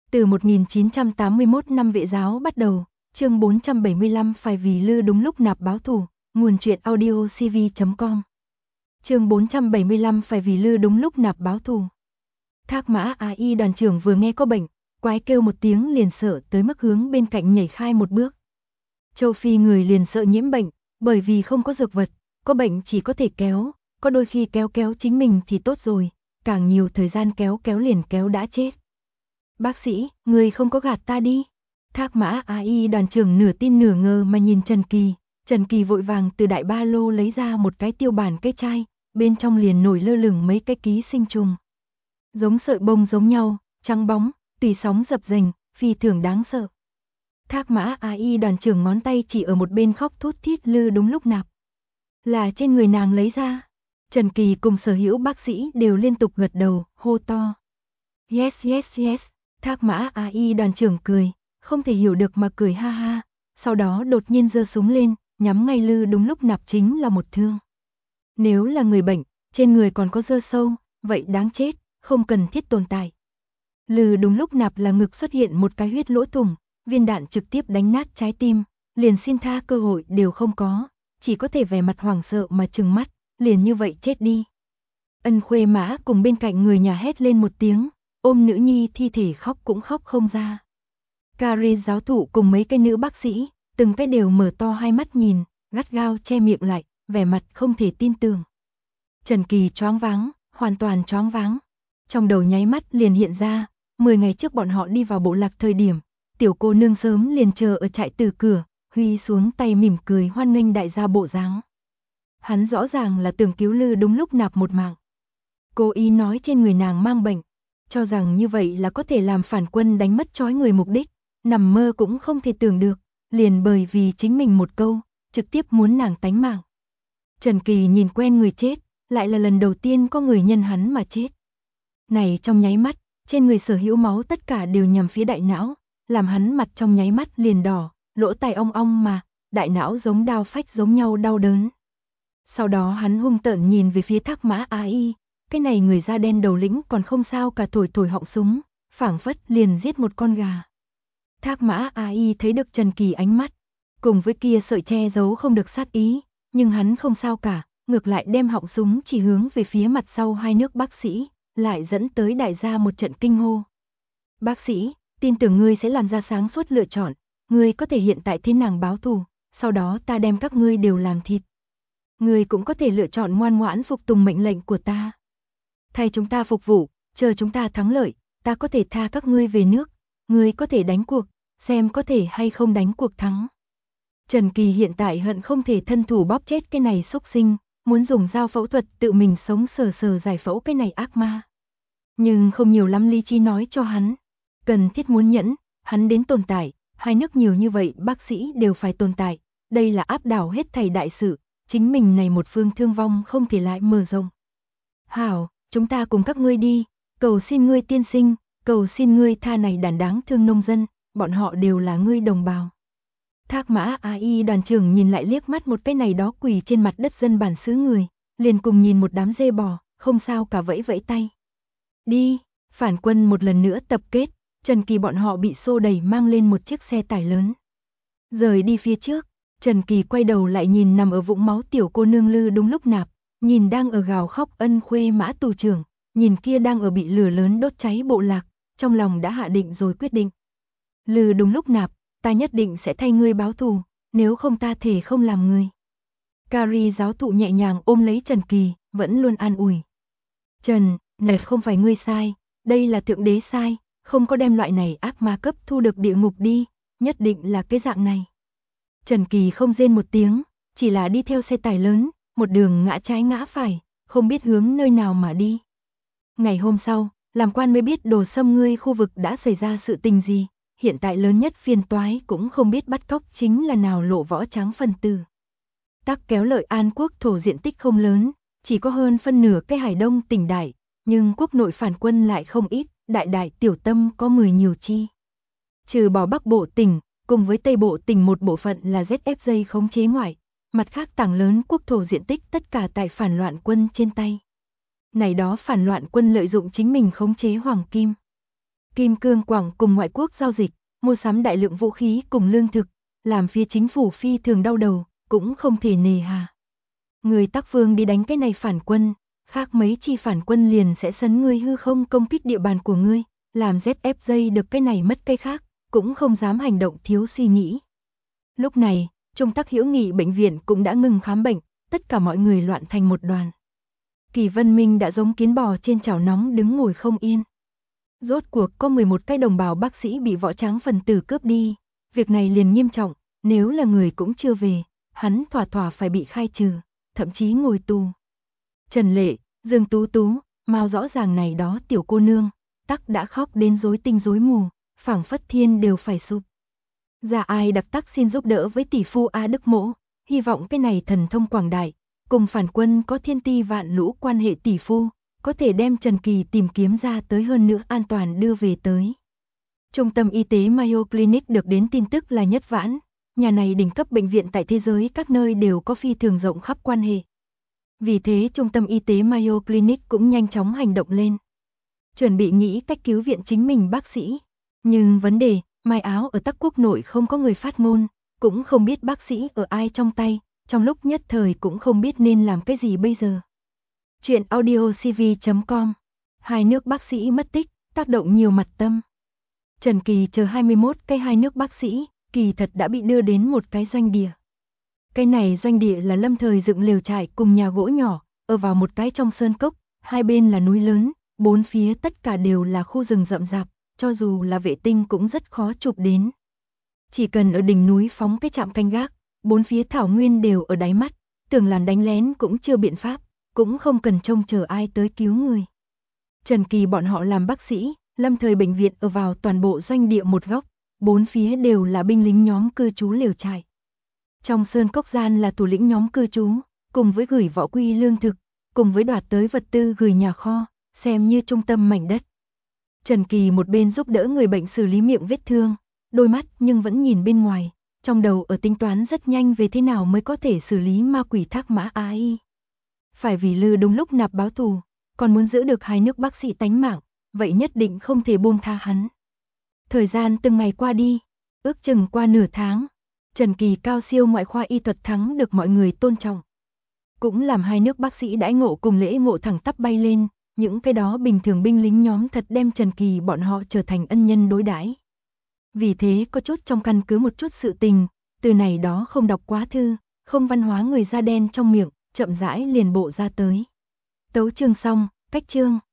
Từ 1981 năm Vệ giáo bắt đầu, chương 475 phải vì Lư đúng lúc nạp báo thù, nguồn truyện audio cv.com. Chương 475 phải vì Lư đúng lúc nạp báo thù. Thác Mã AI đoàn trưởng vừa nghe có bệnh, quái kêu một tiếng liền sợ tới mức hướng bên cạnh nhảy khai một bước. Châu Phi người liền sợ nhiễm bệnh, bởi vì không có dược vật, có bệnh chỉ có thể kéo, có đôi khi kéo chính mình thì tốt rồi, càng nhiều thời gian kéo liền kéo đã chết. Bác sĩ, người không có gạt ta đi. Thác Mã AI đoàn trưởng nửa tin nửa ngờ mà nhìn Trần Kỳ. Trần Kỳ vội vàng từ đại ba lô lấy ra một cái tiêu bản cái chai, bên trong liền nổi lơ lửng mấy cái ký sinh trùng. Giống sợi bông giống nhau, trắng bóng, tùy sóng dập dềnh, phi thường đáng sợ. Thác Mã AI đoàn trưởng ngón tay chỉ ở một bên khóc thút thít Lư đúng lúc nạp. Là trên người nàng lấy ra. Trần Kỳ cùng sở hữu bác sĩ đều liên tục gật đầu, hô to. Yes yes yes. Thác Mã AI đoàn trưởng cười, không thể hiểu được mà cười ha ha, sau đó đột nhiên giơ súng lên, nhắm ngay Lư đúng lúc nạp chính là một thương. Nếu là người bệnh, trên người còn có dơ sâu, vậy đáng chết, không cần thiết tồn tại. Lư đúng lúc nạp là ngực xuất hiện một cái huyết lỗ thủng, viên đạn trực tiếp đánh nát trái tim, liền xin tha cơ hội đều không có, chỉ có thể vẻ mặt hoảng sợ mà trừng mắt, liền như vậy chết đi. Ân Khuê Mã cùng bên cạnh người nhà hét lên một tiếng, ôm nữ nhi thi thể khóc cũng khóc không ra. Cari giáo thụ cùng mấy cái nữ bác sĩ, từng cái đều mở to hai mắt nhìn, gắt gao che miệng lại, vẻ mặt không thể tin tưởng. Trần Kỳ choáng váng, hoàn toàn choáng váng. Trong đầu nháy mắt liền hiện ra, 10 ngày trước bọn họ đi vào bộ lạc thời điểm, tiểu cô nương sớm liền chờ ở trại từ cửa, huy xuống tay mỉm cười hoan nghênh đại gia bộ dáng. Hắn rõ ràng là tưởng cứu Lư đúng lúc nạp một mạng. Cô ý nói trên người nàng mang bệnh, cho rằng như vậy là có thể làm phản quân đánh mất trói người mục đích, nằm mơ cũng không thể tưởng được, liền bởi vì chính mình một câu, trực tiếp muốn nàng tánh mạng. Trần Kỳ nhìn quen người chết, lại là lần đầu tiên có người nhân hắn mà chết. Này trong nháy mắt, trên người sở hữu máu tất cả đều nhằm phía đại não, làm hắn mặt trong nháy mắt liền đỏ, lỗ tai ong ong mà, đại não giống đao phách giống nhau đau đớn. Sau đó hắn hung tợn nhìn về phía Thác Mã AI, cái này người da đen đầu lĩnh còn không sao cả thổi họng súng, phảng phất liền giết một con gà. Thác Mã AI thấy được Trần Kỳ ánh mắt, cùng với kia sợi che giấu không được sát ý, nhưng hắn không sao cả, ngược lại đem họng súng chỉ hướng về phía mặt sau hai nước bác sĩ, lại dẫn tới đại gia một trận kinh hô. Bác sĩ, tin tưởng ngươi sẽ làm ra sáng suốt lựa chọn, ngươi có thể hiện tại thế nàng báo thù, sau đó ta đem các ngươi đều làm thịt. Ngươi cũng có thể lựa chọn ngoan ngoãn phục tùng mệnh lệnh của ta. Thay chúng ta phục vụ, chờ chúng ta thắng lợi, ta có thể tha các ngươi về nước, ngươi có thể đánh cuộc, xem có thể hay không đánh cuộc thắng. Trần Kỳ hiện tại hận không thể thân thủ bóp chết cái này xúc sinh, muốn dùng dao phẫu thuật tự mình sống sờ giải phẫu cái này ác ma. Nhưng không nhiều lắm lý trí nói cho hắn, cần thiết muốn nhẫn, hắn đến tồn tại, hai nước nhiều như vậy bác sĩ đều phải tồn tại, đây là áp đảo hết thảy đại sự, chính mình này một phương thương vong không thể lại mở rộng. Hảo, chúng ta cùng các ngươi đi, cầu xin ngươi tiên sinh, cầu xin ngươi tha này đàn đáng thương nông dân, bọn họ đều là ngươi đồng bào. Thác Mã AI đoàn trưởng nhìn lại liếc mắt một cái này đó quỳ trên mặt đất dân bản xứ người, liền cùng nhìn một đám dê bò, không sao cả vẫy tay. Đi, phản quân một lần nữa tập kết, Trần Kỳ bọn họ bị xô đẩy mang lên một chiếc xe tải lớn. Rời đi phía trước, Trần Kỳ quay đầu lại nhìn nằm ở vũng máu tiểu cô nương Lư đúng lúc nạp, nhìn đang ở gào khóc Ân Khuê Mã tù trưởng, nhìn kia đang ở bị lửa lớn đốt cháy bộ lạc, trong lòng đã hạ định rồi quyết định. Lư đúng lúc nạp, ta nhất định sẽ thay ngươi báo thù, nếu không ta thể không làm ngươi. Cari giáo thụ nhẹ nhàng ôm lấy Trần Kỳ, vẫn luôn an ủi. Trần, này không phải ngươi sai, đây là thượng đế sai, không có đem loại này ác ma cấp thu được địa ngục đi, nhất định là cái dạng này. Trần Kỳ không rên một tiếng, chỉ là đi theo xe tải lớn, một đường ngã trái ngã phải, không biết hướng nơi nào mà đi. Ngày hôm sau, làm quan mới biết Đồ Sâm ngươi khu vực đã xảy ra sự tình gì, hiện tại lớn nhất phiền toái cũng không biết bắt cóc chính là nào lộ võ trắng phần tử. Tắc kéo lợi An quốc thổ diện tích không lớn, chỉ có hơn phân nửa cái Hải Đông tỉnh đại, nhưng quốc nội phản quân lại không ít, đại tiểu tâm có 10 nhiều chi. Trừ bỏ Bắc Bộ tỉnh, cùng với Tây Bộ tỉnh một bộ phận là ZFJ khống chế ngoại, mặt khác tảng lớn quốc thổ diện tích tất cả tại phản loạn quân trên tay. Này đó phản loạn quân lợi dụng chính mình khống chế Hoàng Kim. Kim Cương Quảng cùng ngoại quốc giao dịch, mua sắm đại lượng vũ khí cùng lương thực, làm phía chính phủ phi thường đau đầu, cũng không thể nề hà. Người Tắc Vương đi đánh cái này phản quân, khác mấy chi phản quân liền sẽ sấn ngươi hư không công kích địa bàn của ngươi, làm ZFJ được cái này mất cái khác, cũng không dám hành động thiếu suy nghĩ. Lúc này, Trung Tắc Hữu Nghị bệnh viện cũng đã ngừng khám bệnh, tất cả mọi người loạn thành một đoàn. Kỳ Vân Minh đã giống kiến bò trên chảo nóng đứng ngồi không yên. Rốt cuộc có 11 cái đồng bào bác sĩ bị võ tráng phần tử cướp đi, việc này liền nghiêm trọng, nếu là người cũng chưa về, hắn thỏa thỏa phải bị khai trừ, thậm chí ngồi tù. Trần Lệ, Dương Tú Tú, mau rõ ràng này đó tiểu cô nương, Tắc đã khóc đến rối tinh rối mù, phảng phất thiên đều phải sụp. Gia Ai đặc Tắc xin giúp đỡ với tỷ phu A Đức Mỗ, hy vọng cái này thần thông quảng đại, cùng phản quân có thiên ti vạn lũ quan hệ tỷ phu, có thể đem Trần Kỳ tìm kiếm ra tới hơn nữa an toàn đưa về tới. Trung tâm y tế Mayo Clinic được đến tin tức là nhất vãn, nhà này đỉnh cấp bệnh viện tại thế giới các nơi đều có phi thường rộng khắp quan hệ. Vì thế Trung tâm y tế Mayo Clinic cũng nhanh chóng hành động lên. Chuẩn bị nghĩ cách cứu viện chính mình bác sĩ. Nhưng vấn đề, Mai Áo ở Tắc Quốc nội không có người phát ngôn, cũng không biết bác sĩ ở ai trong tay, trong lúc nhất thời cũng không biết nên làm cái gì bây giờ. Chuyện audiocv.com. Hai nước bác sĩ mất tích, tác động nhiều mặt tâm. Trần Kỳ chờ 21 cái hai nước bác sĩ, kỳ thật đã bị đưa đến một cái doanh địa. Cái này doanh địa là lâm thời dựng lều trại cùng nhà gỗ nhỏ, ở vào một cái trong sơn cốc, hai bên là núi lớn, bốn phía tất cả đều là khu rừng rậm rạp, cho dù là vệ tinh cũng rất khó chụp đến. Chỉ cần ở đỉnh núi phóng cái trạm canh gác, bốn phía thảo nguyên đều ở đáy mắt, tưởng làm đánh lén cũng chưa biện pháp, cũng không cần trông chờ ai tới cứu người. Trần Kỳ bọn họ làm bác sĩ, lâm thời bệnh viện ở vào toàn bộ doanh địa một góc, bốn phía đều là binh lính nhóm cư trú lều trại. Trong sơn cốc gian là thủ lĩnh nhóm cư trú, cùng với gửi võ quy lương thực, cùng với đoạt tới vật tư gửi nhà kho, xem như trung tâm mảnh đất. Trần Kỳ một bên giúp đỡ người bệnh xử lý miệng vết thương, đôi mắt nhưng vẫn nhìn bên ngoài, trong đầu ở tính toán rất nhanh về thế nào mới có thể xử lý ma quỷ Thác Mã AI. Phải vì Lư đúng lúc nạp báo thù, còn muốn giữ được hai nước bác sĩ tánh mạng, vậy nhất định không thể buông tha hắn. Thời gian từng ngày qua đi, ước chừng qua nửa tháng, Trần Kỳ cao siêu ngoại khoa y thuật thắng được mọi người tôn trọng. Cũng làm hai nước bác sĩ đãi ngộ cùng lễ ngộ thẳng tắp bay lên, những cái đó bình thường binh lính nhóm thật đem Trần Kỳ bọn họ trở thành ân nhân đối đãi. Vì thế có chút trong căn cứ một chút sự tình, từ này đó không đọc quá thư, không văn hóa người da đen trong miệng, chậm rãi liền bộ ra tới. Tấu chương xong, cách chương.